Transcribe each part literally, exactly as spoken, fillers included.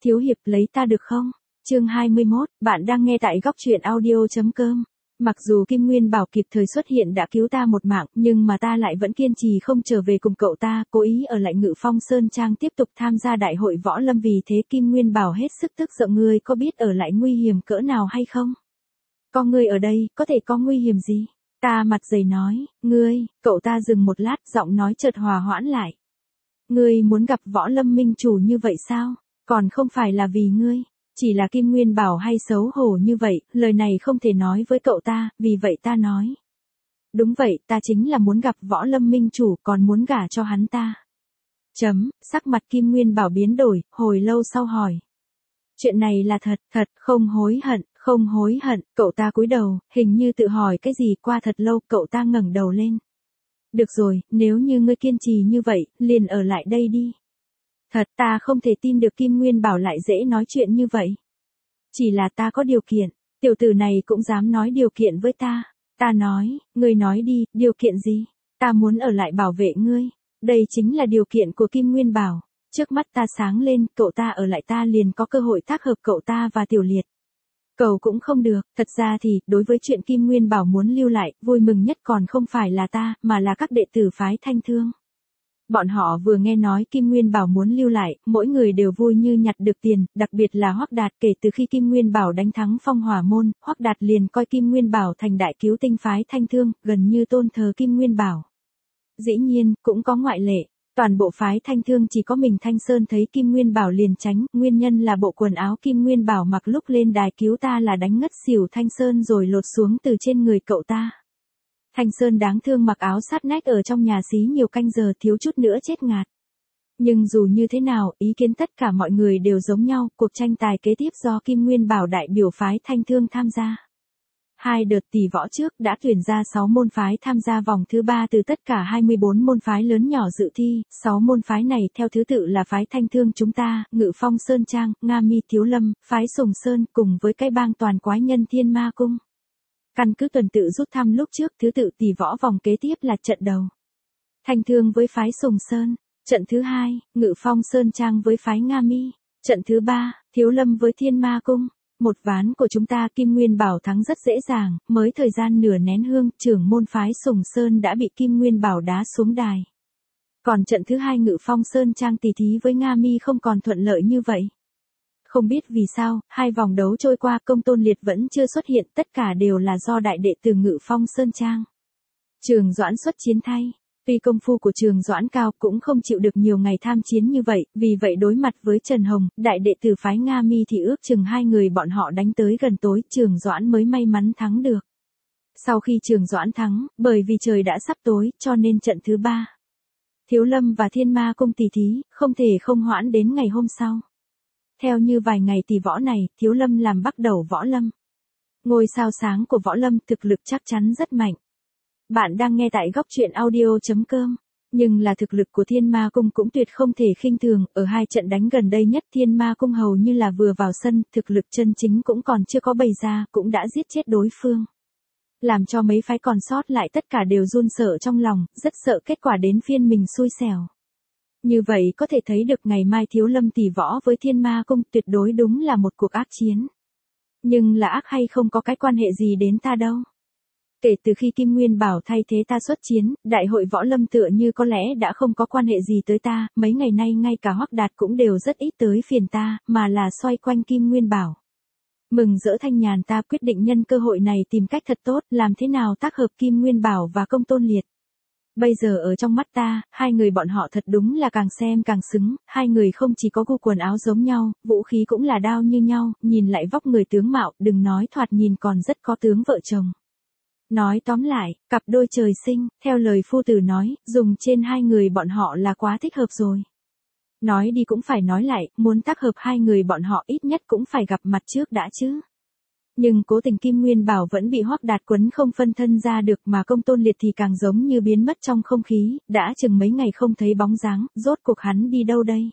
thiếu hiệp lấy ta được không? Chương hai mươi mốt, bạn đang nghe tại góc truyện audio chấm com. Mặc dù Kim Nguyên Bảo kịp thời xuất hiện đã cứu ta một mạng, nhưng mà ta lại vẫn kiên trì không trở về cùng cậu ta, cố ý ở lại Ngự Phong Sơn Trang tiếp tục tham gia đại hội võ lâm. Vì thế Kim Nguyên Bảo hết sức tức giận. Ngươi có biết ở lại nguy hiểm cỡ nào hay không? Có ngươi ở đây, có thể có nguy hiểm gì? Ta mặt dày nói, ngươi, cậu ta dừng một lát, giọng nói chợt hòa hoãn lại. Ngươi muốn gặp võ lâm minh chủ như vậy sao? Còn không phải là vì ngươi. Chỉ là Kim Nguyên Bảo hay xấu hổ như vậy, lời này không thể nói với cậu ta, vì vậy ta nói. Đúng vậy, ta chính là muốn gặp võ lâm minh chủ, còn muốn gả cho hắn ta. Chấm, sắc mặt Kim Nguyên Bảo biến đổi, hồi lâu sau hỏi. Chuyện này là thật, thật, không hối hận, không hối hận, cậu ta cúi đầu, hình như tự hỏi cái gì. Qua thật lâu, cậu ta ngẩng đầu lên. Được rồi, nếu như ngươi kiên trì như vậy, liền ở lại đây đi. Thật, ta không thể tin được Kim Nguyên Bảo lại dễ nói chuyện như vậy. Chỉ là ta có điều kiện, tiểu tử này cũng dám nói điều kiện với ta. Ta nói, ngươi nói đi, điều kiện gì? Ta muốn ở lại bảo vệ ngươi. Đây chính là điều kiện của Kim Nguyên Bảo. Trước mắt ta sáng lên, cậu ta ở lại ta liền có cơ hội tác hợp cậu ta và Tiểu Liệt. Cầu cũng không được, thật ra thì, đối với chuyện Kim Nguyên Bảo muốn lưu lại, vui mừng nhất còn không phải là ta, mà là các đệ tử phái Thanh Thương. Bọn họ vừa nghe nói Kim Nguyên Bảo muốn lưu lại, mỗi người đều vui như nhặt được tiền, đặc biệt là Hoắc Đạt. Kể từ khi Kim Nguyên Bảo đánh thắng Phong Hỏa Môn, Hoắc Đạt liền coi Kim Nguyên Bảo thành đại cứu tinh phái Thanh Thương, gần như tôn thờ Kim Nguyên Bảo. Dĩ nhiên, cũng có ngoại lệ. Toàn bộ phái Thanh Thương chỉ có mình Thanh Sơn thấy Kim Nguyên Bảo liền tránh, nguyên nhân là bộ quần áo Kim Nguyên Bảo mặc lúc lên đài cứu ta là đánh ngất xỉu Thanh Sơn rồi lột xuống từ trên người cậu ta. Thanh Sơn đáng thương mặc áo sát nách ở trong nhà xí nhiều canh giờ, thiếu chút nữa chết ngạt. Nhưng dù như thế nào, ý kiến tất cả mọi người đều giống nhau, cuộc tranh tài kế tiếp do Kim Nguyên Bảo đại biểu phái Thanh Thương tham gia. Hai đợt tỷ võ trước đã tuyển ra sáu môn phái tham gia vòng thứ ba từ tất cả hai mươi bốn môn phái lớn nhỏ dự thi. sáu môn phái này theo thứ tự là phái Thanh Thương chúng ta, Ngự Phong Sơn Trang, Nga Mi Thiếu Lâm, phái Sùng Sơn cùng với cái bang toàn quái nhân Thiên Ma Cung. Căn cứ tuần tự rút thăm lúc trước, thứ tự tỷ võ vòng kế tiếp là trận đầu. Thanh Thương với phái Sùng Sơn, trận thứ hai, Ngự Phong Sơn Trang với phái Nga Mi, trận thứ ba, Thiếu Lâm với Thiên Ma Cung. Một ván của chúng ta Kim Nguyên Bảo thắng rất dễ dàng, mới thời gian nửa nén hương, trưởng môn phái Sùng Sơn đã bị Kim Nguyên Bảo đá xuống đài. Còn trận thứ hai Ngự Phong Sơn Trang tỷ thí với Nga Mi không còn thuận lợi như vậy. Không biết vì sao, hai vòng đấu trôi qua Công Tôn Liệt vẫn chưa xuất hiện, tất cả đều là do đại đệ tử Ngự Phong Sơn Trang. Trường Doãn xuất chiến thay. Tuy công phu của Trường Doãn cao cũng không chịu được nhiều ngày tham chiến như vậy, vì vậy đối mặt với Trần Hồng, đại đệ tử phái Nga Mi thì ước chừng hai người bọn họ đánh tới gần tối, Trường Doãn mới may mắn thắng được. Sau khi Trường Doãn thắng, bởi vì trời đã sắp tối, cho nên trận thứ ba, Thiếu Lâm và Thiên Ma Cung tỷ thí, không thể không hoãn đến ngày hôm sau. Theo như vài ngày tỷ võ này, Thiếu Lâm làm bắt đầu võ lâm. Ngôi sao sáng của võ lâm thực lực chắc chắn rất mạnh. Bạn đang nghe tại góc truyện audio chấm com. Nhưng là thực lực của Thiên Ma Cung cũng tuyệt không thể khinh thường, ở hai trận đánh gần đây nhất Thiên Ma Cung hầu như là vừa vào sân, thực lực chân chính cũng còn chưa có bày ra, cũng đã giết chết đối phương. Làm cho mấy phái còn sót lại tất cả đều run sợ trong lòng, rất sợ kết quả đến phiên mình xui xẻo. Như vậy có thể thấy được ngày mai Thiếu Lâm tỷ võ với Thiên Ma Cung tuyệt đối đúng là một cuộc ác chiến. Nhưng là ác hay không có cái quan hệ gì đến ta đâu. Kể từ khi Kim Nguyên Bảo thay thế ta xuất chiến, đại hội võ lâm tựa như có lẽ đã không có quan hệ gì tới ta, mấy ngày nay ngay cả Hoắc Đạt cũng đều rất ít tới phiền ta, mà là xoay quanh Kim Nguyên Bảo. Mừng rỡ thanh nhàn ta quyết định nhân cơ hội này tìm cách thật tốt, làm thế nào tác hợp Kim Nguyên Bảo và Công Tôn Liệt. Bây giờ ở trong mắt ta, hai người bọn họ thật đúng là càng xem càng xứng, hai người không chỉ có gu quần áo giống nhau, vũ khí cũng là đao như nhau, nhìn lại vóc người tướng mạo, đừng nói thoạt nhìn còn rất có tướng vợ chồng. Nói tóm lại, cặp đôi trời sinh, theo lời phu tử nói, dùng trên hai người bọn họ là quá thích hợp rồi. Nói đi cũng phải nói lại, muốn tác hợp hai người bọn họ ít nhất cũng phải gặp mặt trước đã chứ. Nhưng cố tình Kim Nguyên Bảo vẫn bị Hoắc Đạt quấn không phân thân ra được, mà Công Tôn Liệt thì càng giống như biến mất trong không khí, đã chừng mấy ngày không thấy bóng dáng, rốt cuộc hắn đi đâu đây?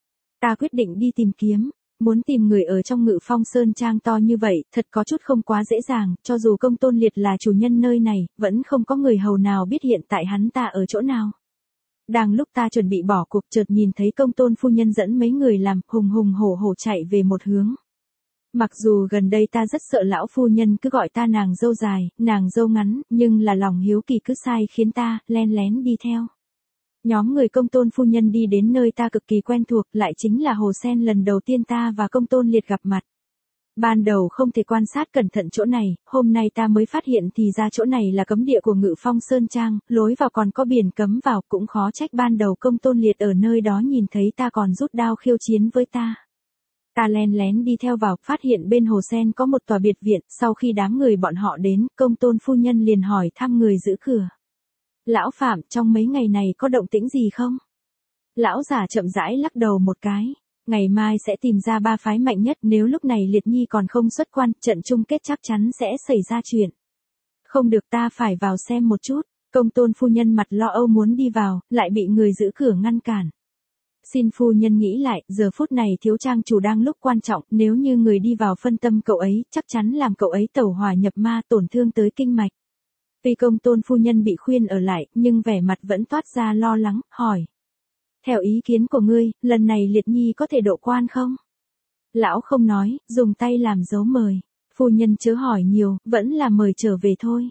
Ta quyết định đi tìm kiếm. Muốn tìm người ở trong Ngự Phong Sơn Trang to như vậy, thật có chút không quá dễ dàng, cho dù Công Tôn Liệt là chủ nhân nơi này, vẫn không có người hầu nào biết hiện tại hắn ta ở chỗ nào. Đang lúc ta chuẩn bị bỏ cuộc chợt nhìn thấy công tôn phu nhân dẫn mấy người làm hùng hùng hổ hổ chạy về một hướng. Mặc dù gần đây ta rất sợ lão phu nhân cứ gọi ta nàng dâu dài, nàng dâu ngắn, nhưng là lòng hiếu kỳ cứ sai khiến ta, len lén đi theo. Nhóm người công tôn phu nhân đi đến nơi ta cực kỳ quen thuộc, lại chính là hồ sen lần đầu tiên ta và công tôn liệt gặp mặt. Ban đầu không thể quan sát cẩn thận chỗ này, hôm nay ta mới phát hiện thì ra chỗ này là cấm địa của Ngự Phong Sơn Trang, lối vào còn có biển cấm vào, cũng khó trách ban đầu công tôn liệt ở nơi đó nhìn thấy ta còn rút đao khiêu chiến với ta. Ta len lén đi theo vào, phát hiện bên hồ sen có một tòa biệt viện, sau khi đám người bọn họ đến, công tôn phu nhân liền hỏi thăm người giữ cửa. Lão Phạm, trong mấy ngày này có động tĩnh gì không? Lão già chậm rãi lắc đầu một cái. Ngày mai sẽ tìm ra ba phái mạnh nhất, nếu lúc này Liệt Nhi còn không xuất quan, trận chung kết chắc chắn sẽ xảy ra chuyện. Không được, ta phải vào xem một chút. Công tôn phu nhân mặt lo âu muốn đi vào, lại bị người giữ cửa ngăn cản. Xin phu nhân nghĩ lại, giờ phút này thiếu trang chủ đang lúc quan trọng, nếu như người đi vào phân tâm cậu ấy, chắc chắn làm cậu ấy tẩu hỏa nhập ma, tổn thương tới kinh mạch. Tuy công tôn phu nhân bị khuyên ở lại, nhưng vẻ mặt vẫn toát ra lo lắng, hỏi. Theo ý kiến của ngươi, lần này Liệt Nhi có thể độ quan không? Lão không nói, dùng tay làm dấu mời. Phu nhân chớ hỏi nhiều, vẫn là mời trở về thôi.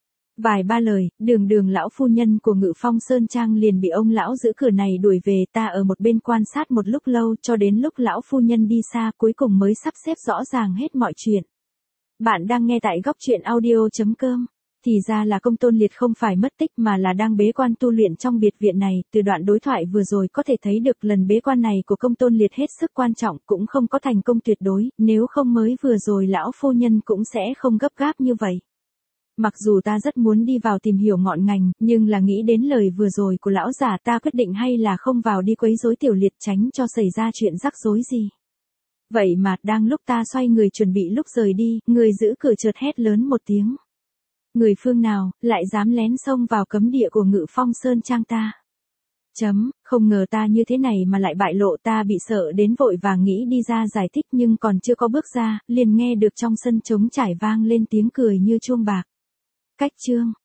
Vài ba lời, đường đường lão phu nhân của Ngự Phong Sơn Trang liền bị ông lão giữ cửa này đuổi về, ta ở một bên quan sát một lúc lâu cho đến lúc lão phu nhân đi xa cuối cùng mới sắp xếp rõ ràng hết mọi chuyện. Bạn đang nghe tại góc truyện audio chấm com. Thì ra là công tôn liệt không phải mất tích mà là đang bế quan tu luyện trong biệt viện này, từ đoạn đối thoại vừa rồi có thể thấy được lần bế quan này của công tôn liệt hết sức quan trọng, cũng không có thành công tuyệt đối, nếu không mới vừa rồi lão phu nhân cũng sẽ không gấp gáp như vậy. Mặc dù ta rất muốn đi vào tìm hiểu ngọn ngành, nhưng là nghĩ đến lời vừa rồi của lão già ta quyết định hay là không vào đi quấy rối tiểu liệt tránh cho xảy ra chuyện rắc rối gì. Vậy mà đang lúc ta xoay người chuẩn bị lúc rời đi, người giữ cửa chợt hét lớn một tiếng. Người phương nào, lại dám lén xông vào cấm địa của Ngự Phong Sơn Trang ta. Chấm, không ngờ ta như thế này mà lại bại lộ, ta bị sợ đến vội vàng nghĩ đi ra giải thích nhưng còn chưa có bước ra, liền nghe được trong sân trống trải vang lên tiếng cười như chuông bạc. Cách chương.